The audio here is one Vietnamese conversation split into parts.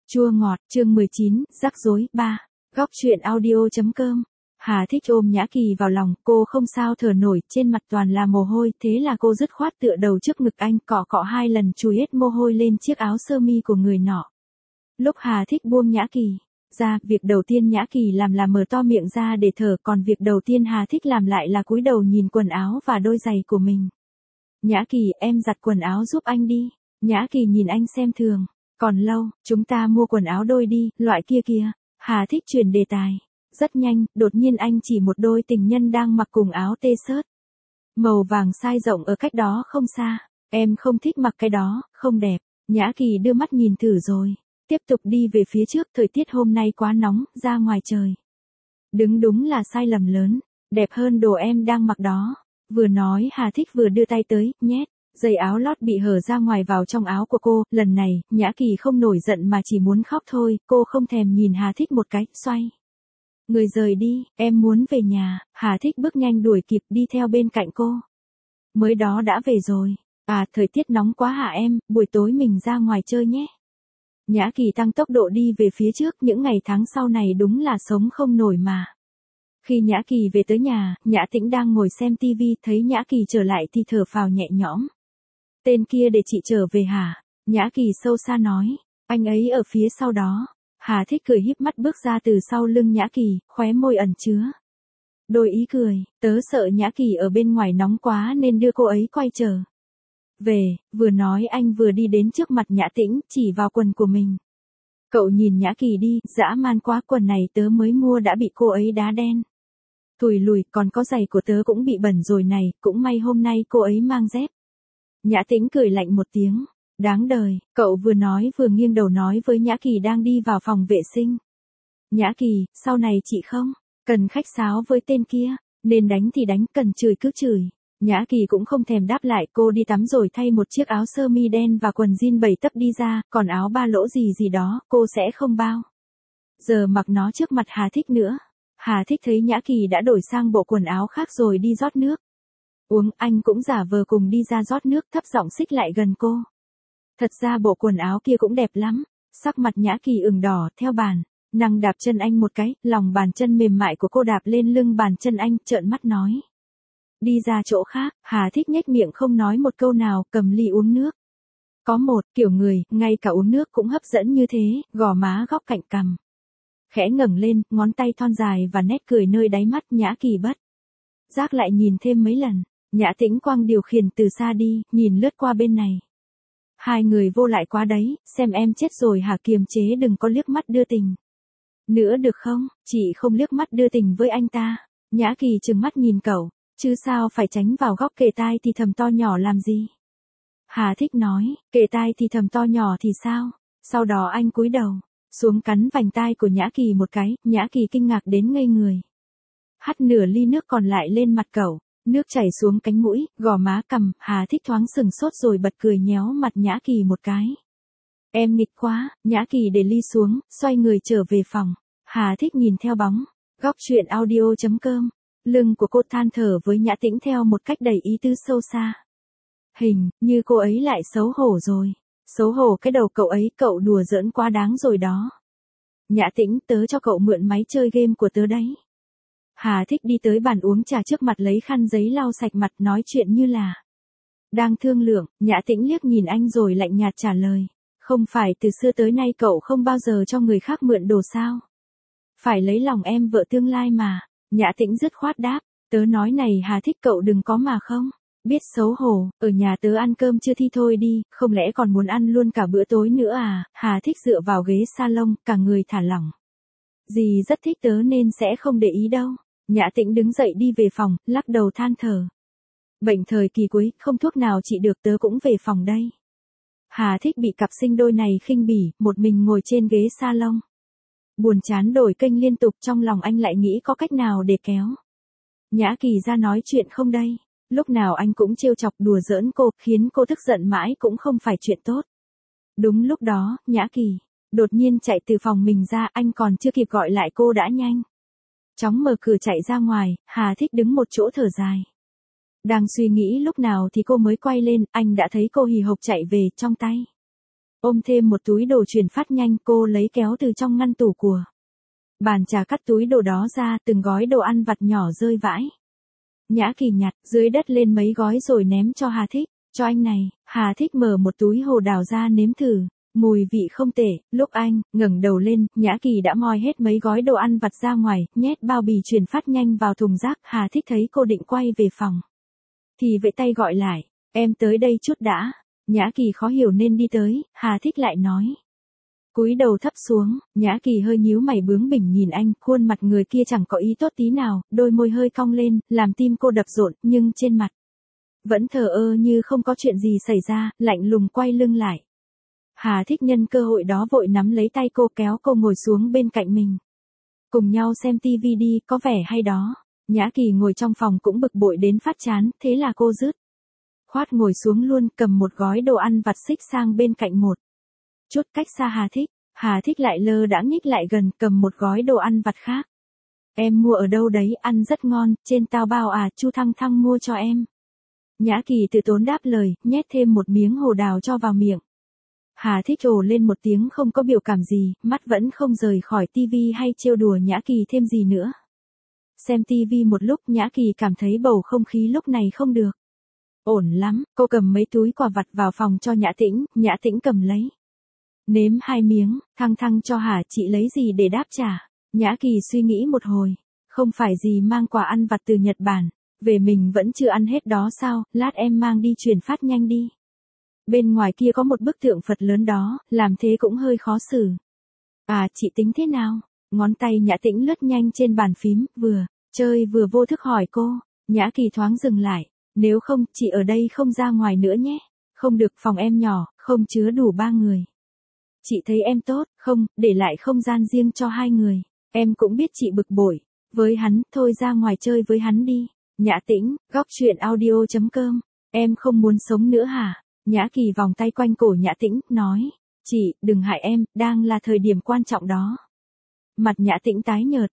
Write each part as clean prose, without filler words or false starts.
Chua ngọt, chương 19, rắc rối 3. Góc truyện audio.com. Hà Thích ôm Nhã Kỳ vào lòng, cô không sao thở nổi, trên mặt toàn là mồ hôi, thế là cô dứt khoát tựa đầu trước ngực anh, cọ cọ 2 lần chùi hết mồ hôi lên chiếc áo sơ mi của người nọ. Lúc Hà Thích buông Nhã Kỳ ra, việc đầu tiên Nhã Kỳ làm là mở to miệng ra để thở, còn việc đầu tiên Hà Thích làm lại là cúi đầu nhìn quần áo và đôi giày của mình. Nhã Kỳ, em giặt quần áo giúp anh đi. Nhã Kỳ nhìn anh xem thường. Còn lâu, chúng ta mua quần áo đôi đi, loại kia kìa. Hà Thích chuyển đề tài. Rất nhanh, đột nhiên anh chỉ một đôi tình nhân đang mặc cùng áo t-shirt màu vàng size rộng ở cách đó không xa. Em không thích mặc cái đó, không đẹp. Nhã Kỳ đưa mắt nhìn thử rồi tiếp tục đi về phía trước. Thời tiết hôm nay quá nóng, ra ngoài trời đứng đúng là sai lầm lớn. Đẹp hơn đồ em đang mặc đó. Vừa nói Hà Thích vừa đưa tay tới, nhét dây áo lót bị hở ra ngoài vào trong áo của cô. Lần này, Nhã Kỳ không nổi giận mà chỉ muốn khóc thôi. Cô không thèm nhìn Hà Thích một cái, xoay người rời đi. Em muốn về nhà. Hà Thích bước nhanh đuổi kịp, đi theo bên cạnh cô. Mới đó đã về rồi. À, thời tiết nóng quá hả em, buổi tối mình ra ngoài chơi nhé. Nhã Kỳ tăng tốc độ đi về phía trước. Những ngày tháng sau này đúng là sống không nổi mà. Khi Nhã Kỳ về tới nhà, Nhã Tĩnh đang ngồi xem tivi, thấy Nhã Kỳ trở lại thì thở phào nhẹ nhõm. Tên kia để chị trở về hả? Nhã Kỳ sâu xa nói. Anh ấy ở phía sau đó. Hà Thích cười híp mắt bước ra từ sau lưng Nhã Kỳ, khóe môi ẩn chứa đôi ý cười. Tớ sợ Nhã Kỳ ở bên ngoài nóng quá nên đưa cô ấy quay trở về. Vừa nói anh vừa đi đến trước mặt Nhã Tĩnh, chỉ vào quần của mình. Cậu nhìn Nhã Kỳ đi, dã man quá, quần này tớ mới mua đã bị cô ấy đá đen thùi lùi, còn có giày của tớ cũng bị bẩn rồi này, cũng may hôm nay cô ấy mang dép. Nhã Tĩnh cười lạnh một tiếng. Đáng đời, cậu vừa nói vừa nghiêng đầu nói với Nhã Kỳ đang đi vào phòng vệ sinh. Nhã Kỳ, sau này chị không cần khách sáo với tên kia, nên đánh thì đánh, cần chửi cứ chửi. Nhã Kỳ cũng không thèm đáp lại, cô đi tắm rồi thay một chiếc áo sơ mi đen và quần jean 7 tấc đi ra, còn áo ba lỗ gì gì đó, cô sẽ không bao giờ mặc nó trước mặt Hà Thích nữa. Hà Thích thấy Nhã Kỳ đã đổi sang bộ quần áo khác rồi đi rót nước uống, anh cũng giả vờ cùng đi ra rót nước, thấp giọng xích lại gần cô. Thật ra bộ quần áo kia cũng đẹp lắm. Sắc mặt Nhã Kỳ ửng đỏ, theo bản năng đạp chân anh một cái, lòng bàn chân mềm mại của cô đạp lên lưng bàn chân anh, trợn mắt nói. Đi ra chỗ khác. Hà Thích nhếch miệng không nói một câu nào, cầm ly uống nước. Có một kiểu người, ngay cả uống nước cũng hấp dẫn như thế, gò má góc cạnh cằm khẽ ngẩng lên, ngón tay thon dài và nét cười nơi đáy mắt. Nhã Kỳ bất giác lại nhìn thêm mấy lần. Nhã Tĩnh quăng điều khiển từ xa đi, nhìn lướt qua bên này. Hai người vô lại quá đấy, xem em chết rồi hả, kiềm chế đừng có liếc mắt đưa tình nữa được không? Chị không liếc mắt đưa tình với anh ta. Nhã Kỳ trừng mắt nhìn cậu, chứ sao phải tránh vào góc kề tai thì thầm to nhỏ làm gì? Hà Thích nói, kề tai thì thầm to nhỏ thì sao? Sau đó anh cúi đầu xuống cắn vành tai của Nhã Kỳ một cái. Nhã Kỳ kinh ngạc đến ngây người. Hắt nửa ly nước còn lại lên mặt cậu, nước chảy xuống cánh mũi, gò má, cằm. Hà Thích thoáng sừng sốt rồi bật cười nhéo mặt Nhã Kỳ một cái. Em nghịch quá. Nhã Kỳ để ly xuống, xoay người trở về phòng. Hà Thích nhìn theo bóng. Góc truyện audio.com. Lưng của cô than thở với Nhã Tĩnh theo một cách đầy ý tứ sâu xa. Hình như cô ấy lại xấu hổ rồi. Xấu hổ cái đầu cậu ấy, cậu đùa giỡn quá đáng rồi đó. Nhã Tĩnh, tớ cho cậu mượn máy chơi game của tớ đấy. Hà Thích đi tới bàn uống trà trước mặt, lấy khăn giấy lau sạch mặt, nói chuyện như là đang thương lượng. Nhã Tĩnh liếc nhìn anh rồi lạnh nhạt trả lời. Không phải từ xưa tới nay cậu không bao giờ cho người khác mượn đồ sao? Phải lấy lòng em vợ tương lai mà. Nhã Tĩnh dứt khoát đáp. Tớ nói này Hà Thích, cậu đừng có mà không biết xấu hổ. Ở nhà tớ ăn cơm chưa thi thôi đi, không lẽ còn muốn ăn luôn cả bữa tối nữa à? Hà Thích dựa vào ghế salon, cả người thả lỏng. Dì rất thích tớ nên sẽ không để ý đâu. Nhã Tĩnh đứng dậy đi về phòng, lắc đầu than thở. Bệnh thời kỳ cuối, không thuốc nào trị được, tớ cũng về phòng đây. Hà Thích bị cặp sinh đôi này khinh bỉ, một mình ngồi trên ghế salon. Buồn chán đổi kênh liên tục, trong lòng anh lại nghĩ có cách nào để kéo Nhã Kỳ ra nói chuyện không đây. Lúc nào anh cũng trêu chọc đùa giỡn cô, khiến cô tức giận mãi cũng không phải chuyện tốt. Đúng lúc đó, Nhã Kỳ đột nhiên chạy từ phòng mình ra, anh còn chưa kịp gọi lại cô đã nhanh chóng mở cửa chạy ra ngoài. Hà Thích đứng một chỗ thở dài. Đang suy nghĩ lúc nào thì cô mới quay lên, anh đã thấy cô hì hục chạy về, trong tay Ôm thêm một túi đồ chuyển phát nhanh, cô lấy kéo từ trong ngăn tủ của bàn trà cắt túi đồ đó ra, từng gói đồ ăn vặt nhỏ rơi vãi. Nhã Kỳ nhặt dưới đất lên mấy gói rồi ném cho Hà Thích. Cho anh này. Hà Thích mở một túi hồ đào ra nếm thử. Mùi vị không tệ. Lúc anh ngẩng đầu lên, Nhã Kỳ đã moi hết mấy gói đồ ăn vặt ra ngoài, nhét bao bì chuyển phát nhanh vào thùng rác. Hà Thích thấy cô định quay về phòng, thì vẫy tay gọi lại. Em tới đây chút đã. Nhã Kỳ khó hiểu nên đi tới, Hà Thích lại nói. Cúi đầu thấp xuống, Nhã Kỳ hơi nhíu mày bướng bỉnh nhìn anh, khuôn mặt người kia chẳng có ý tốt tí nào, đôi môi hơi cong lên, làm tim cô đập rộn, nhưng trên mặt vẫn thờ ơ như không có chuyện gì xảy ra, lạnh lùng quay lưng lại. Hà Thích nhân cơ hội đó vội nắm lấy tay cô kéo cô ngồi xuống bên cạnh mình. Cùng nhau xem tivi đi, có vẻ hay đó. Nhã Kỳ ngồi trong phòng cũng bực bội đến phát chán, thế là cô dứt khoát ngồi xuống luôn, cầm một gói đồ ăn vặt xích sang bên cạnh một chút cách xa Hà Thích. Hà Thích lại lơ đãng nhích lại gần, cầm một gói đồ ăn vặt khác. Em mua ở đâu đấy, ăn rất ngon, trên tao bao à, Chu Thăng Thăng mua cho em. Nhã Kỳ tự tốn đáp lời, nhét thêm một miếng hồ đào cho vào miệng. Hà Thích ồ lên một tiếng không có biểu cảm gì, mắt vẫn không rời khỏi tivi hay trêu đùa Nhã Kỳ thêm gì nữa. Xem tivi một lúc, Nhã Kỳ cảm thấy bầu không khí lúc này không được ổn lắm, cô cầm mấy túi quà vặt vào phòng cho Nhã Tĩnh cầm lấy. Nếm 2 miếng, Thăng Thăng cho hả, chị lấy gì để đáp trả? Nhã Kỳ suy nghĩ một hồi, không phải gì mang quà ăn vặt từ Nhật Bản, về mình vẫn chưa ăn hết đó sao, lát em mang đi chuyển phát nhanh đi. Bên ngoài kia có một bức tượng Phật lớn đó, làm thế cũng hơi khó xử. À, chị tính thế nào? Ngón tay Nhã Tĩnh lướt nhanh trên bàn phím, vừa chơi vừa vô thức hỏi cô. Nhã Kỳ thoáng dừng lại, nếu không, chị ở đây không ra ngoài nữa nhé. Không được, phòng em nhỏ, không chứa đủ 3 người. Chị thấy em tốt, không, để lại không gian riêng cho 2 người. Em cũng biết chị bực bội với hắn, thôi ra ngoài chơi với hắn đi. Nhã Tĩnh, góc truyện audio.com. Em không muốn sống nữa hả? Nhã Kỳ vòng tay quanh cổ Nhã Tĩnh, nói. Chị, đừng hại em, đang là thời điểm quan trọng đó. Mặt Nhã Tĩnh tái nhợt.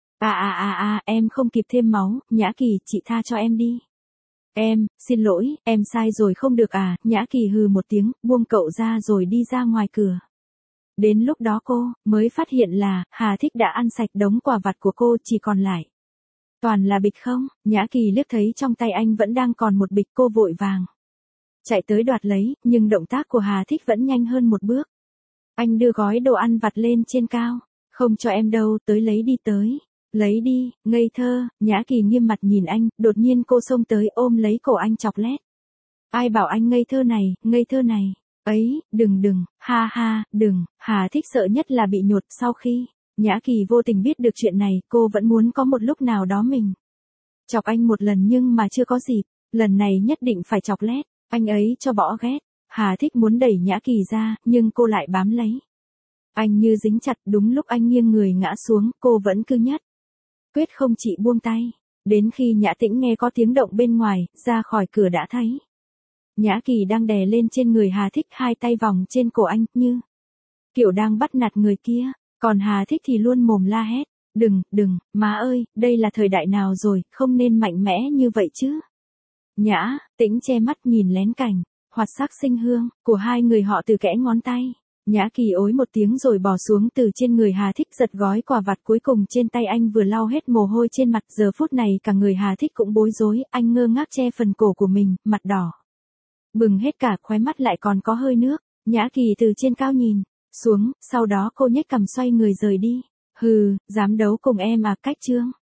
Em không kịp thêm máu. Nhã Kỳ, chị tha cho em đi. Em, xin lỗi, em sai rồi không được à? Nhã Kỳ hừ một tiếng, buông cậu ra rồi đi ra ngoài cửa. Đến lúc đó cô mới phát hiện là Hà Thích đã ăn sạch đống quà vặt của cô, chỉ còn lại toàn là bịch không. Nhã Kỳ liếc thấy trong tay anh vẫn đang còn một bịch, cô vội vàng chạy tới đoạt lấy, nhưng động tác của Hà Thích vẫn nhanh hơn một bước. Anh đưa gói đồ ăn vặt lên trên cao. Không cho em đâu, tới lấy đi tới. Lấy đi, ngây thơ. Nhã Kỳ nghiêm mặt nhìn anh, đột nhiên cô xông tới ôm lấy cổ anh chọc lét. Ai bảo anh ngây thơ này. Ấy, đừng, ha, đừng. Hà Thích sợ nhất là bị nhột. Sau khi Nhã Kỳ vô tình biết được chuyện này, cô vẫn muốn có một lúc nào đó mình chọc anh một lần nhưng mà chưa có dịp. Lần này nhất định phải chọc lét anh ấy cho bỏ ghét. Hà Thích muốn đẩy Nhã Kỳ ra, nhưng cô lại bám lấy anh như dính chặt. Đúng lúc anh nghiêng người ngã xuống, cô vẫn cứ nhất quyết không chịu buông tay. Đến khi Nhã Tĩnh nghe có tiếng động bên ngoài, ra khỏi cửa đã thấy Nhã Kỳ đang đè lên trên người Hà Thích, 2 tay vòng trên cổ anh, như kiểu đang bắt nạt người kia. Còn Hà Thích thì luôn mồm la hét. Đừng, má ơi, đây là thời đại nào rồi, không nên mạnh mẽ như vậy chứ. Nhã Tĩnh che mắt nhìn lén cảnh hoạt sắc sinh hương của 2 người họ từ kẽ ngón tay. Nhã Kỳ ối một tiếng rồi bò xuống từ trên người Hà Thích, giật gói quà vặt cuối cùng trên tay anh, vừa lau hết mồ hôi trên mặt. Giờ phút này cả người Hà Thích cũng bối rối, anh ngơ ngác che phần cổ của mình, mặt đỏ bừng hết cả, khóe mắt lại còn có hơi nước. Nhã Kỳ từ trên cao nhìn xuống, sau đó cô nhếch cằm xoay người rời đi. Hừ, dám đấu cùng em à, cách trương.